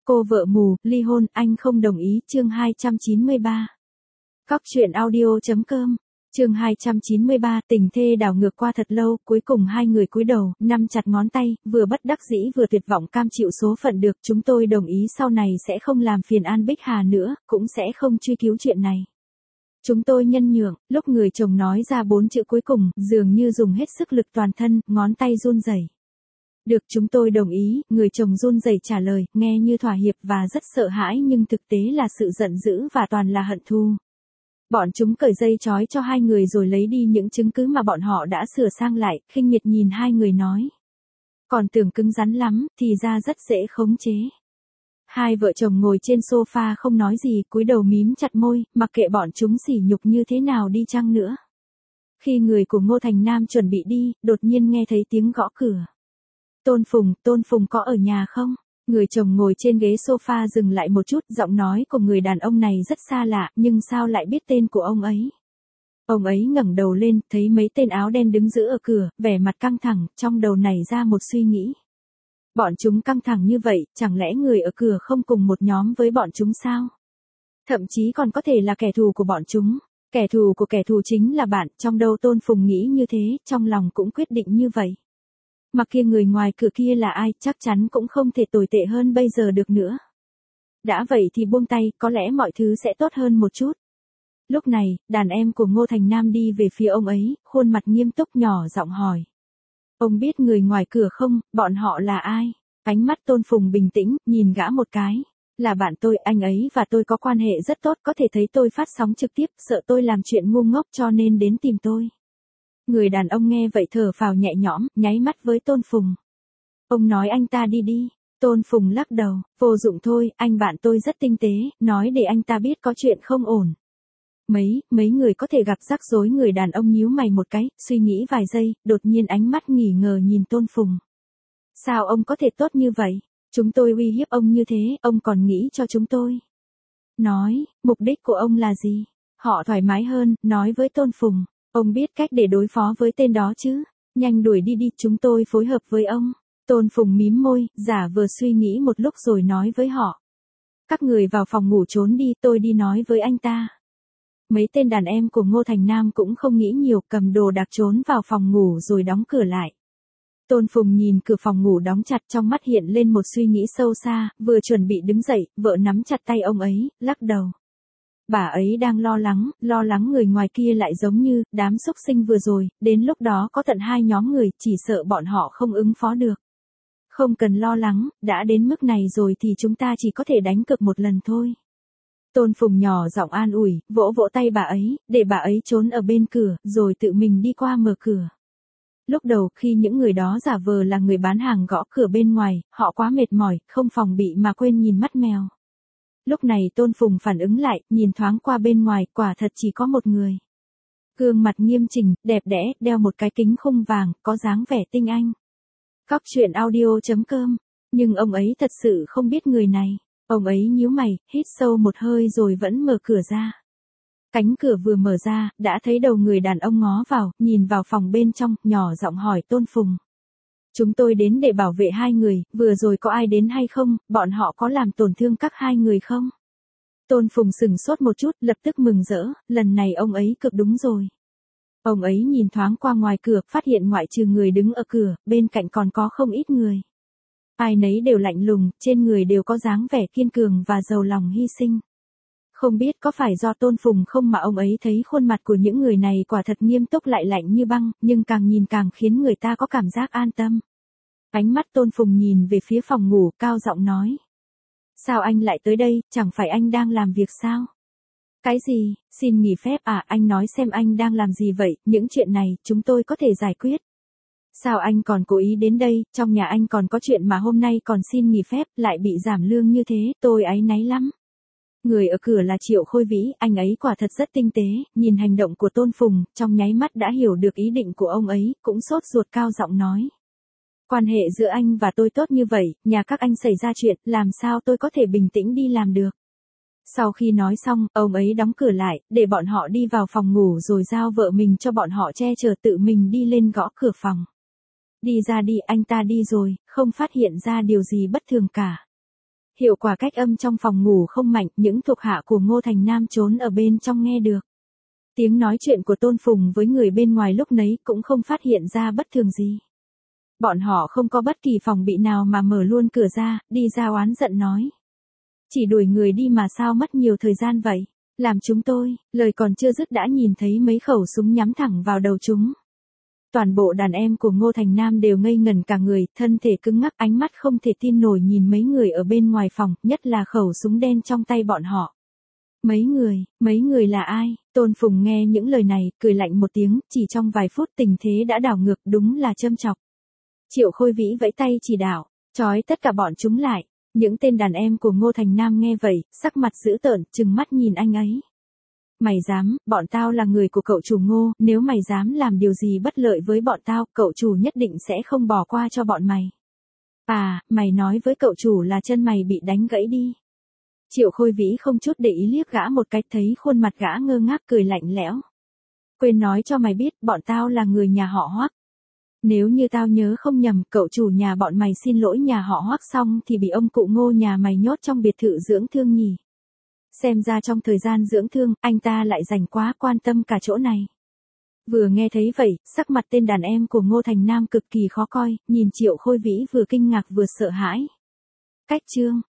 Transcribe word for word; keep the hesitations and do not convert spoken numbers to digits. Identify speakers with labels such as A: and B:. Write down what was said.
A: Cô vợ mù, ly hôn, anh không đồng ý, chương hai trăm chín mươi ba. Cóc truyện audio.com, chương hai trăm chín mươi ba, tình thê đảo ngược qua thật lâu, cuối cùng hai người cúi đầu, nắm chặt ngón tay, vừa bất đắc dĩ vừa tuyệt vọng cam chịu số phận được, chúng tôi đồng ý sau này sẽ không làm phiền An Bích Hà nữa, cũng sẽ không truy cứu chuyện này. Chúng tôi nhân nhượng, lúc người chồng nói ra bốn chữ cuối cùng, dường như dùng hết sức lực toàn thân, ngón tay run rẩy. Được, chúng tôi đồng ý, người chồng run rẩy trả lời, nghe như thỏa hiệp và rất sợ hãi nhưng thực tế là sự giận dữ và toàn là hận thù. Bọn chúng cởi dây trói cho hai người rồi lấy đi những chứng cứ mà bọn họ đã sửa sang lại, khinh miệt nhìn hai người nói. Còn tưởng cứng rắn lắm, thì ra rất dễ khống chế. Hai vợ chồng ngồi trên sofa không nói gì, cúi đầu mím chặt môi, mặc kệ bọn chúng sỉ nhục như thế nào đi chăng nữa. Khi người của Ngô Thành Nam chuẩn bị đi, đột nhiên nghe thấy tiếng gõ cửa. Tôn Phùng, Tôn Phùng có ở nhà không? Người chồng ngồi trên ghế sofa dừng lại một chút, giọng nói của người đàn ông này rất xa lạ, nhưng sao lại biết tên của ông ấy? Ông ấy ngẩng đầu lên, thấy mấy tên áo đen đứng giữa ở cửa, vẻ mặt căng thẳng, trong đầu nảy ra một suy nghĩ. Bọn chúng căng thẳng như vậy, chẳng lẽ người ở cửa không cùng một nhóm với bọn chúng sao? Thậm chí còn có thể là kẻ thù của bọn chúng. Kẻ thù của kẻ thù chính là bạn, trong đầu Tôn Phùng nghĩ như thế, trong lòng cũng quyết định như vậy. Mặc kia người ngoài cửa kia là ai, chắc chắn cũng không thể tồi tệ hơn bây giờ được nữa. Đã vậy thì buông tay, có lẽ mọi thứ sẽ tốt hơn một chút. Lúc này, đàn em của Ngô Thành Nam đi về phía ông ấy, khuôn mặt nghiêm túc nhỏ giọng hỏi. Ông biết người ngoài cửa không, bọn họ là ai? Ánh mắt Tôn Phùng bình tĩnh, nhìn gã một cái. Là bạn tôi, anh ấy và tôi có quan hệ rất tốt, có thể thấy tôi phát sóng trực tiếp, sợ tôi làm chuyện ngu ngốc cho nên đến tìm tôi. Người đàn ông nghe vậy thở phào nhẹ nhõm, nháy mắt với Tôn Phùng. Ông nói anh ta đi đi. Tôn Phùng lắc đầu, vô dụng thôi, anh bạn tôi rất tinh tế, nói để anh ta biết có chuyện không ổn. Mấy, mấy người có thể gặp rắc rối. Người đàn ông nhíu mày một cái, suy nghĩ vài giây, đột nhiên ánh mắt nghỉ ngờ nhìn Tôn Phùng. Sao ông có thể tốt như vậy? Chúng tôi uy hiếp ông như thế, ông còn nghĩ cho chúng tôi. Nói, mục đích của ông là gì? Họ thoải mái hơn, nói với Tôn Phùng. Ông biết cách để đối phó với tên đó chứ? Nhanh đuổi đi đi, chúng tôi phối hợp với ông. Tôn Phùng mím môi, giả vờ suy nghĩ một lúc rồi nói với họ. Các người vào phòng ngủ trốn đi, tôi đi nói với anh ta. Mấy tên đàn em của Ngô Thành Nam cũng không nghĩ nhiều, cầm đồ đạc trốn vào phòng ngủ rồi đóng cửa lại. Tôn Phùng nhìn cửa phòng ngủ đóng chặt, trong mắt hiện lên một suy nghĩ sâu xa, vừa chuẩn bị đứng dậy, vợ nắm chặt tay ông ấy, lắc đầu. Bà ấy đang lo lắng, lo lắng người ngoài kia lại giống như đám xúc sinh vừa rồi, đến lúc đó có tận hai nhóm người, chỉ sợ bọn họ không ứng phó được. Không cần lo lắng, đã đến mức này rồi thì chúng ta chỉ có thể đánh cược một lần thôi. Tôn Phùng nhỏ giọng an ủi, vỗ vỗ tay bà ấy, để bà ấy trốn ở bên cửa, rồi tự mình đi qua mở cửa. Lúc đầu khi những người đó giả vờ là người bán hàng gõ cửa bên ngoài, họ quá mệt mỏi, không phòng bị mà quên nhìn mắt mèo. Lúc này Tôn Phùng phản ứng lại, nhìn thoáng qua bên ngoài, quả thật chỉ có một người. Gương mặt nghiêm chỉnh, đẹp đẽ, đeo một cái kính khung vàng, có dáng vẻ tinh anh. Cóc truyện audio.com, nhưng ông ấy thật sự không biết người này. Ông ấy nhíu mày, hít sâu một hơi rồi vẫn mở cửa ra. Cánh cửa vừa mở ra, đã thấy đầu người đàn ông ngó vào, nhìn vào phòng bên trong, nhỏ giọng hỏi Tôn Phùng. Chúng tôi đến để bảo vệ hai người, vừa rồi có ai đến hay không, bọn họ có làm tổn thương các hai người không? Tôn Phùng sửng sốt một chút, lập tức mừng rỡ, lần này ông ấy cực đúng rồi. Ông ấy nhìn thoáng qua ngoài cửa, phát hiện ngoại trừ người đứng ở cửa, bên cạnh còn có không ít người. Ai nấy đều lạnh lùng, trên người đều có dáng vẻ kiên cường và giàu lòng hy sinh. Không biết có phải do Tôn Phùng không mà ông ấy thấy khuôn mặt của những người này quả thật nghiêm túc lại lạnh như băng, nhưng càng nhìn càng khiến người ta có cảm giác an tâm. Ánh mắt Tôn Phùng nhìn về phía phòng ngủ, cao giọng nói. Sao anh lại tới đây, chẳng phải anh đang làm việc sao? Cái gì, xin nghỉ phép à, anh nói xem anh đang làm gì vậy, những chuyện này, chúng tôi có thể giải quyết. Sao anh còn cố ý đến đây, trong nhà anh còn có chuyện mà hôm nay còn xin nghỉ phép, lại bị giảm lương như thế, tôi áy náy lắm. Người ở cửa là Triệu Khôi Vĩ, anh ấy quả thật rất tinh tế, nhìn hành động của Tôn Phùng, trong nháy mắt đã hiểu được ý định của ông ấy, cũng sốt ruột cao giọng nói. Quan hệ giữa anh và tôi tốt như vậy, nhà các anh xảy ra chuyện, làm sao tôi có thể bình tĩnh đi làm được. Sau khi nói xong, ông ấy đóng cửa lại, để bọn họ đi vào phòng ngủ rồi giao vợ mình cho bọn họ che chở, tự mình đi lên gõ cửa phòng. Đi ra đi, anh ta đi rồi, không phát hiện ra điều gì bất thường cả. Hiệu quả cách âm trong phòng ngủ không mạnh, những thuộc hạ của Ngô Thành Nam trốn ở bên trong nghe được. Tiếng nói chuyện của Tôn Phùng với người bên ngoài lúc nấy cũng không phát hiện ra bất thường gì. Bọn họ không có bất kỳ phòng bị nào mà mở luôn cửa ra, đi ra oán giận nói. Chỉ đuổi người đi mà sao mất nhiều thời gian vậy? Làm chúng tôi, lời còn chưa dứt đã nhìn thấy mấy khẩu súng nhắm thẳng vào đầu chúng. Toàn bộ đàn em của Ngô Thành Nam đều ngây ngẩn cả người, thân thể cứng ngắc, ánh mắt không thể tin nổi nhìn mấy người ở bên ngoài phòng, nhất là khẩu súng đen trong tay bọn họ. Mấy người, mấy người là ai? Tôn Phùng nghe những lời này, cười lạnh một tiếng, chỉ trong vài phút tình thế đã đảo ngược, đúng là châm chọc. Triệu Khôi Vĩ vẫy tay chỉ đạo, trói tất cả bọn chúng lại. Những tên đàn em của Ngô Thành Nam nghe vậy, sắc mặt dữ tợn, trừng mắt nhìn anh ấy. Mày dám, bọn tao là người của cậu chủ Ngô, nếu mày dám làm điều gì bất lợi với bọn tao, cậu chủ nhất định sẽ không bỏ qua cho bọn mày. À, mày nói với cậu chủ là chân mày bị đánh gãy đi. Triệu Khôi Vĩ không chút để ý liếc gã một cái, thấy khuôn mặt gã ngơ ngác cười lạnh lẽo. Quên nói cho mày biết, bọn tao là người nhà họ Hoắc. Nếu như tao nhớ không nhầm, cậu chủ nhà bọn mày xin lỗi nhà họ Hoắc xong thì bị ông cụ Ngô nhà mày nhốt trong biệt thự dưỡng thương nhỉ. Xem ra trong thời gian dưỡng thương, anh ta lại dành quá quan tâm cả chỗ này. Vừa nghe thấy vậy, sắc mặt tên đàn em của Ngô Thành Nam cực kỳ khó coi, nhìn Triệu Khôi Vĩ vừa kinh ngạc vừa sợ hãi. Cách chương